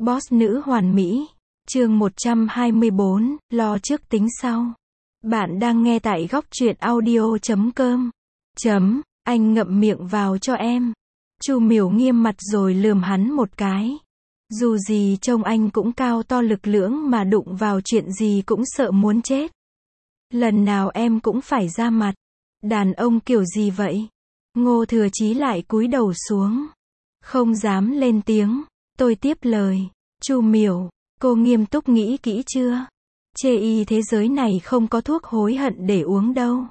Boss nữ hoàn mỹ. Chương 124, lo trước tính sau. Bạn đang nghe tại góc truyện audio.com. Anh ngậm miệng vào cho em. Chu Miểu nghiêm mặt rồi lườm hắn một cái. Dù gì trông anh cũng cao to lực lưỡng mà đụng vào chuyện gì cũng sợ muốn chết. Lần nào em cũng phải ra mặt. Đàn ông kiểu gì vậy? Ngô Thừa Chí lại cúi đầu xuống. Không dám lên tiếng. Tôi tiếp lời. Chu Miểu, cô nghiêm túc nghĩ kỹ chưa? Chê y thế giới này không có thuốc hối hận để uống đâu.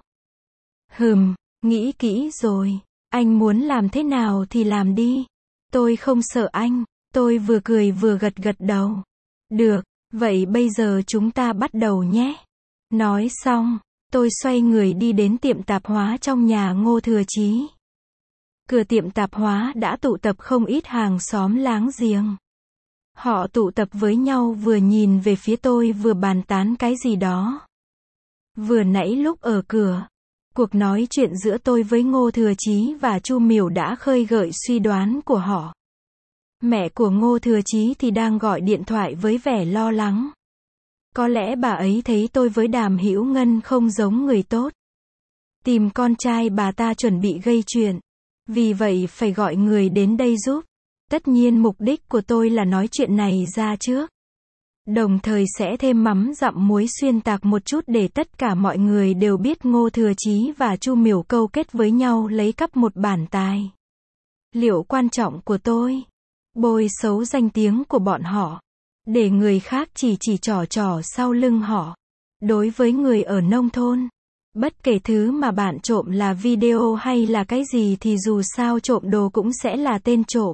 Nghĩ kỹ rồi. Anh muốn làm thế nào thì làm đi. Tôi không sợ anh. Tôi vừa cười vừa gật gật đầu. Được, vậy bây giờ chúng ta bắt đầu nhé. Nói xong, tôi xoay người đi đến tiệm tạp hóa trong nhà Ngô Thừa Chí. Cửa tiệm tạp hóa đã tụ tập không ít hàng xóm láng giềng. Họ tụ tập với nhau vừa nhìn về phía tôi vừa bàn tán cái gì đó. Vừa nãy lúc ở cửa, cuộc nói chuyện giữa tôi với Ngô Thừa Chí và Chu Miểu đã khơi gợi suy đoán của họ. Mẹ của Ngô Thừa Chí thì đang gọi điện thoại với vẻ lo lắng. Có lẽ bà ấy thấy tôi với Đàm Hữu Ngân không giống người tốt. Tìm con trai bà ta chuẩn bị gây chuyện. Vì vậy phải gọi người đến đây giúp. Tất nhiên mục đích của tôi là nói chuyện này ra trước. Đồng thời sẽ thêm mắm dặm muối xuyên tạc một chút để tất cả mọi người đều biết Ngô Thừa Chí và Chu Miểu câu kết với nhau lấy cắp một bản tài liệu quan trọng của tôi. Bôi xấu danh tiếng của bọn họ. Để người khác chỉ trỏ sau lưng họ. Đối với người ở nông thôn, bất kể thứ mà bạn trộm là video hay là cái gì thì dù sao trộm đồ cũng sẽ là tên trộm.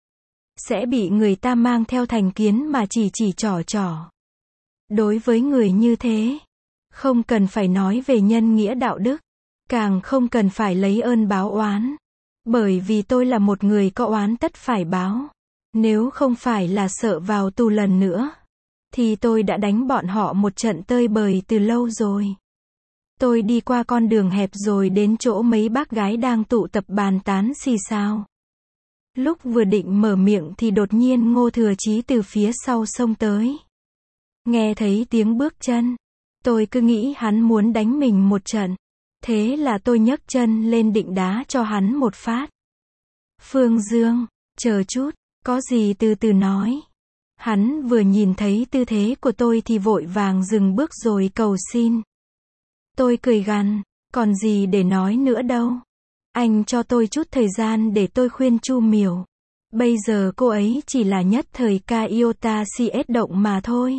Sẽ bị người ta mang theo thành kiến mà chỉ trỏ. Đối với người như thế, không cần phải nói về nhân nghĩa đạo đức, càng không cần phải lấy ơn báo oán. Bởi vì tôi là một người có oán tất phải báo. Nếu không phải là sợ vào tù lần nữa, thì tôi đã đánh bọn họ một trận tơi bời từ lâu rồi. Tôi đi qua con đường hẹp rồi đến chỗ mấy bác gái đang tụ tập bàn tán xì xào. Lúc vừa định mở miệng thì đột nhiên Ngô Thừa Chí từ phía sau xông tới. Nghe thấy tiếng bước chân, tôi cứ nghĩ hắn muốn đánh mình một trận. Thế là tôi nhấc chân lên định đá cho hắn một phát. Phương Dương, chờ chút, có gì từ từ nói. Hắn vừa nhìn thấy tư thế của tôi thì vội vàng dừng bước rồi cầu xin. Tôi cười gằn, còn gì để nói nữa đâu. Anh cho tôi chút thời gian để tôi khuyên Chu Miểu. Bây giờ cô ấy chỉ là nhất thời ca iota CS động mà thôi.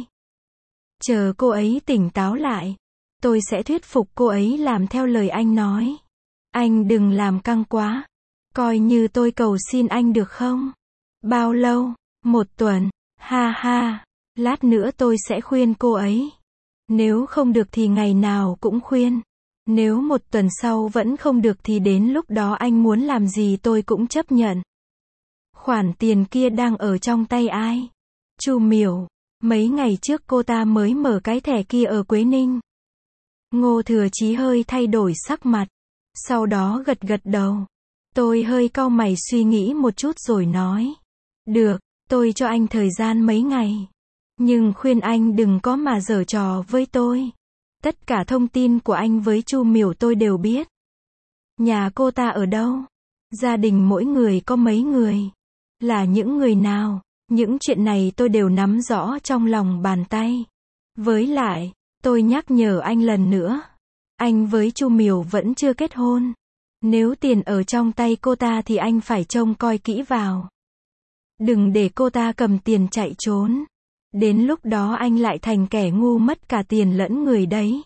Chờ cô ấy tỉnh táo lại, tôi sẽ thuyết phục cô ấy làm theo lời anh nói. Anh đừng làm căng quá. Coi như tôi cầu xin anh được không? Bao lâu? 1 tuần. Ha ha. Lát nữa tôi sẽ khuyên cô ấy. Nếu không được thì ngày nào cũng khuyên. Nếu 1 tuần sau vẫn không được thì đến lúc đó anh muốn làm gì tôi cũng chấp nhận. Khoản tiền kia đang ở trong tay ai? Chu Miểu. Mấy ngày trước cô ta mới mở cái thẻ kia ở Quế Ninh. Ngô Thừa Chí hơi thay đổi sắc mặt. Sau đó gật gật đầu. Tôi hơi cau mày suy nghĩ một chút rồi nói. Được, tôi cho anh thời gian mấy ngày. Nhưng khuyên anh đừng có mà giở trò với tôi. Tất cả thông tin của anh với Chu Miểu tôi đều biết. Nhà cô ta ở đâu? Gia đình mỗi người có mấy người? Là những người nào? Những chuyện này tôi đều nắm rõ trong lòng bàn tay. Với lại, tôi nhắc nhở anh lần nữa. Anh với Chu Miểu vẫn chưa kết hôn. Nếu tiền ở trong tay cô ta thì anh phải trông coi kỹ vào. Đừng để cô ta cầm tiền chạy trốn. Đến lúc đó anh lại thành kẻ ngu mất cả tiền lẫn người đấy.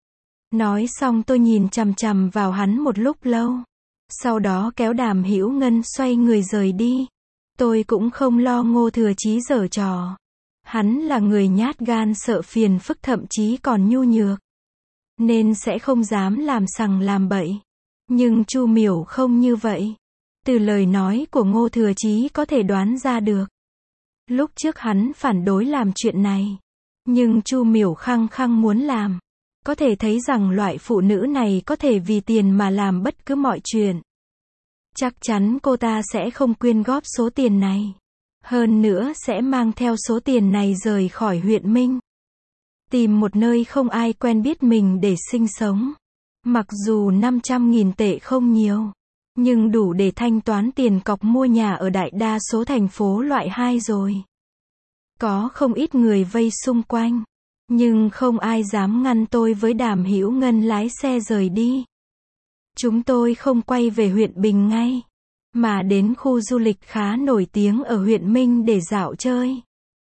Nói xong tôi nhìn chằm chằm vào hắn một lúc lâu. Sau đó kéo Đàm Hữu Ngân xoay người rời đi. Tôi cũng không lo Ngô Thừa Chí giở trò. Hắn là người nhát gan sợ phiền phức thậm chí còn nhu nhược. Nên sẽ không dám làm sằng làm bậy. Nhưng Chu Miểu không như vậy. Từ lời nói của Ngô Thừa Chí có thể đoán ra được. Lúc trước hắn phản đối làm chuyện này. Nhưng Chu Miểu khăng khăng muốn làm. Có thể thấy rằng loại phụ nữ này có thể vì tiền mà làm bất cứ mọi chuyện. Chắc chắn cô ta sẽ không quyên góp số tiền này. Hơn nữa sẽ mang theo số tiền này rời khỏi huyện Minh. Tìm một nơi không ai quen biết mình để sinh sống. Mặc dù 500.000 tệ không nhiều, nhưng đủ để thanh toán tiền cọc mua nhà ở đại đa số thành phố loại 2 rồi. Có không ít người vây xung quanh, nhưng không ai dám ngăn tôi với Đàm Hữu Ngân lái xe rời đi. Chúng tôi không quay về huyện Bình ngay, mà đến khu du lịch khá nổi tiếng ở huyện Minh để dạo chơi.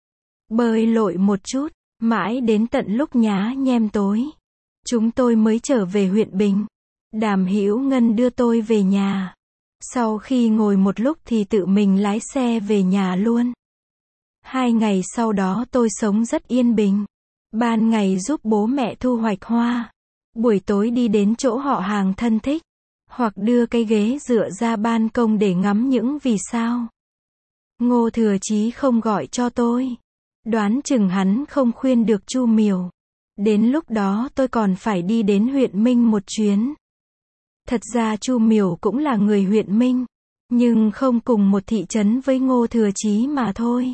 Bơi lội một chút, mãi đến tận lúc nhá nhem tối, chúng tôi mới trở về huyện Bình. Đàm Hữu Ngân đưa tôi về nhà. Sau khi ngồi một lúc thì tự mình lái xe về nhà luôn. 2 ngày sau đó tôi sống rất yên bình. Ban ngày giúp bố mẹ thu hoạch hoa. Buổi tối đi đến chỗ họ hàng thân thích. Hoặc đưa cái ghế dựa ra ban công để ngắm những vì sao. Ngô Thừa Chí không gọi cho tôi. Đoán chừng hắn không khuyên được Chu Miểu. Đến lúc đó tôi còn phải đi đến huyện Minh một chuyến. Thật ra Chu Miểu cũng là người huyện Minh, nhưng không cùng một thị trấn với Ngô Thừa Chí mà thôi.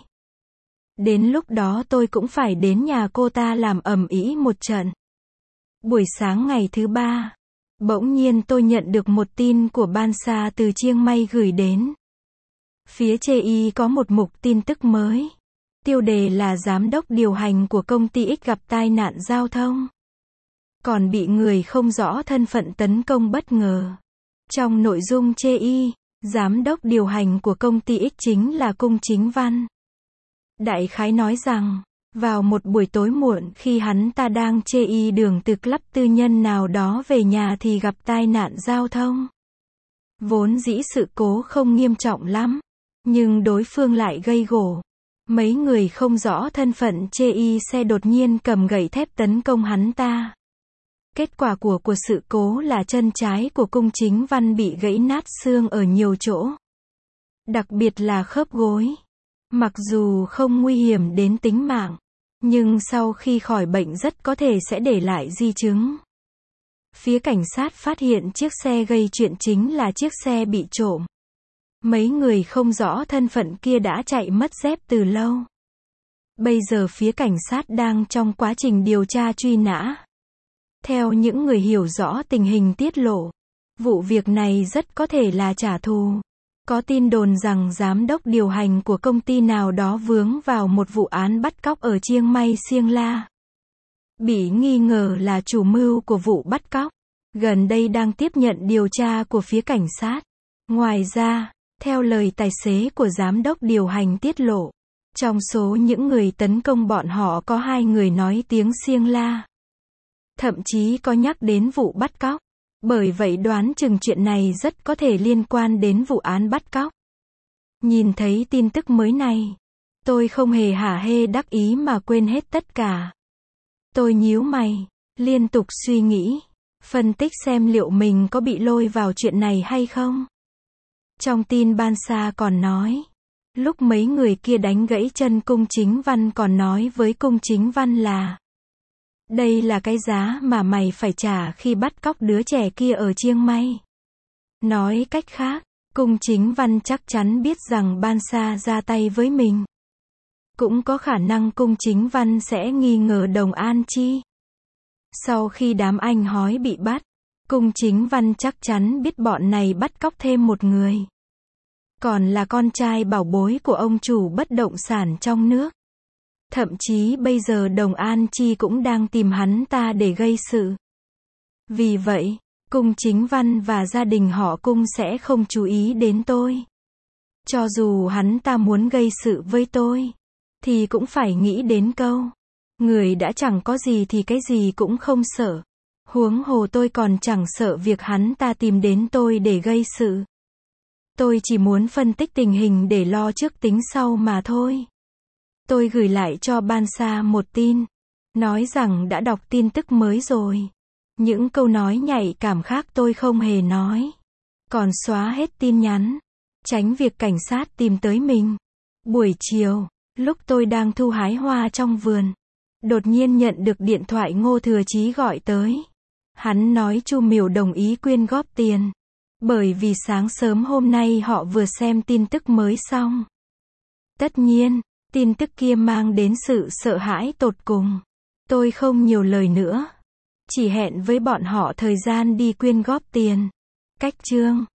Đến lúc đó tôi cũng phải đến nhà cô ta làm ầm ĩ một trận. Buổi sáng ngày thứ 3, bỗng nhiên tôi nhận được một tin của Ban Sa từ Chiang Mai gửi đến. Phía Chê có một mục tin tức mới. Tiêu đề là giám đốc điều hành của công ty X gặp tai nạn giao thông. Còn bị người không rõ thân phận tấn công bất ngờ. Trong nội dung Chê giám đốc điều hành của công ty X chính là Cung Chính Văn. Đại khái nói rằng, vào một buổi tối muộn khi hắn ta đang Chê đường từ club tư nhân nào đó về nhà thì gặp tai nạn giao thông. Vốn dĩ sự cố không nghiêm trọng lắm, nhưng đối phương lại gây gổ. Mấy người không rõ thân phận Chê xe đột nhiên cầm gậy thép tấn công hắn ta. Kết quả của sự cố là chân trái của Cung Chính Văn bị gãy nát xương ở nhiều chỗ. Đặc biệt là khớp gối. Mặc dù không nguy hiểm đến tính mạng, nhưng sau khi khỏi bệnh rất có thể sẽ để lại di chứng. Phía cảnh sát phát hiện chiếc xe gây chuyện chính là chiếc xe bị trộm. Mấy người không rõ thân phận kia đã chạy mất dép từ lâu. Bây giờ phía cảnh sát đang trong quá trình điều tra truy nã. Theo những người hiểu rõ tình hình tiết lộ, vụ việc này rất có thể là trả thù. Có tin đồn rằng giám đốc điều hành của công ty nào đó vướng vào một vụ án bắt cóc ở Chiang Mai, Siêng La. Bị nghi ngờ là chủ mưu của vụ bắt cóc. Gần đây đang tiếp nhận điều tra của phía cảnh sát. Ngoài ra, theo lời tài xế của giám đốc điều hành tiết lộ, trong số những người tấn công bọn họ có 2 người nói tiếng Siêng La. Thậm chí có nhắc đến vụ bắt cóc. Bởi vậy đoán chừng chuyện này rất có thể liên quan đến vụ án bắt cóc. Nhìn thấy tin tức mới này, tôi không hề hả hê đắc ý mà quên hết tất cả. Tôi nhíu mày, liên tục suy nghĩ, phân tích xem liệu mình có bị lôi vào chuyện này hay không. Trong tin Ban Sa còn nói, lúc mấy người kia đánh gãy chân Cung Chính Văn còn nói với Cung Chính Văn là: đây là cái giá mà mày phải trả khi bắt cóc đứa trẻ kia ở Chiang Mai. Nói cách khác, Cung Chính Văn chắc chắn biết rằng Ban Sa ra tay với mình. Cũng có khả năng Cung Chính Văn sẽ nghi ngờ Đồng An Chi. Sau khi đám anh hói bị bắt, Cung Chính Văn chắc chắn biết bọn này bắt cóc thêm một người. Còn là con trai bảo bối của ông chủ bất động sản trong nước. Thậm chí bây giờ Đồng An Chi cũng đang tìm hắn ta để gây sự. Vì vậy, Cung Chính Văn và gia đình họ Cung sẽ không chú ý đến tôi. Cho dù hắn ta muốn gây sự với tôi, thì cũng phải nghĩ đến câu: người đã chẳng có gì thì cái gì cũng không sợ. Huống hồ tôi còn chẳng sợ việc hắn ta tìm đến tôi để gây sự. Tôi chỉ muốn phân tích tình hình để lo trước tính sau mà thôi. Tôi gửi lại cho Ban Sa một tin, nói rằng đã đọc tin tức mới rồi. Những câu nói nhạy cảm khác tôi không hề nói. Còn xóa hết tin nhắn, tránh việc cảnh sát tìm tới mình. Buổi chiều, lúc tôi đang thu hái hoa trong vườn, đột nhiên nhận được điện thoại Ngô Thừa Chí gọi tới. Hắn nói Chu Miểu đồng ý quyên góp tiền. Bởi vì sáng sớm hôm nay họ vừa xem tin tức mới xong. Tất nhiên, tin tức kia mang đến sự sợ hãi tột cùng. Tôi không nhiều lời nữa. Chỉ hẹn với bọn họ thời gian đi quyên góp tiền. Cách chương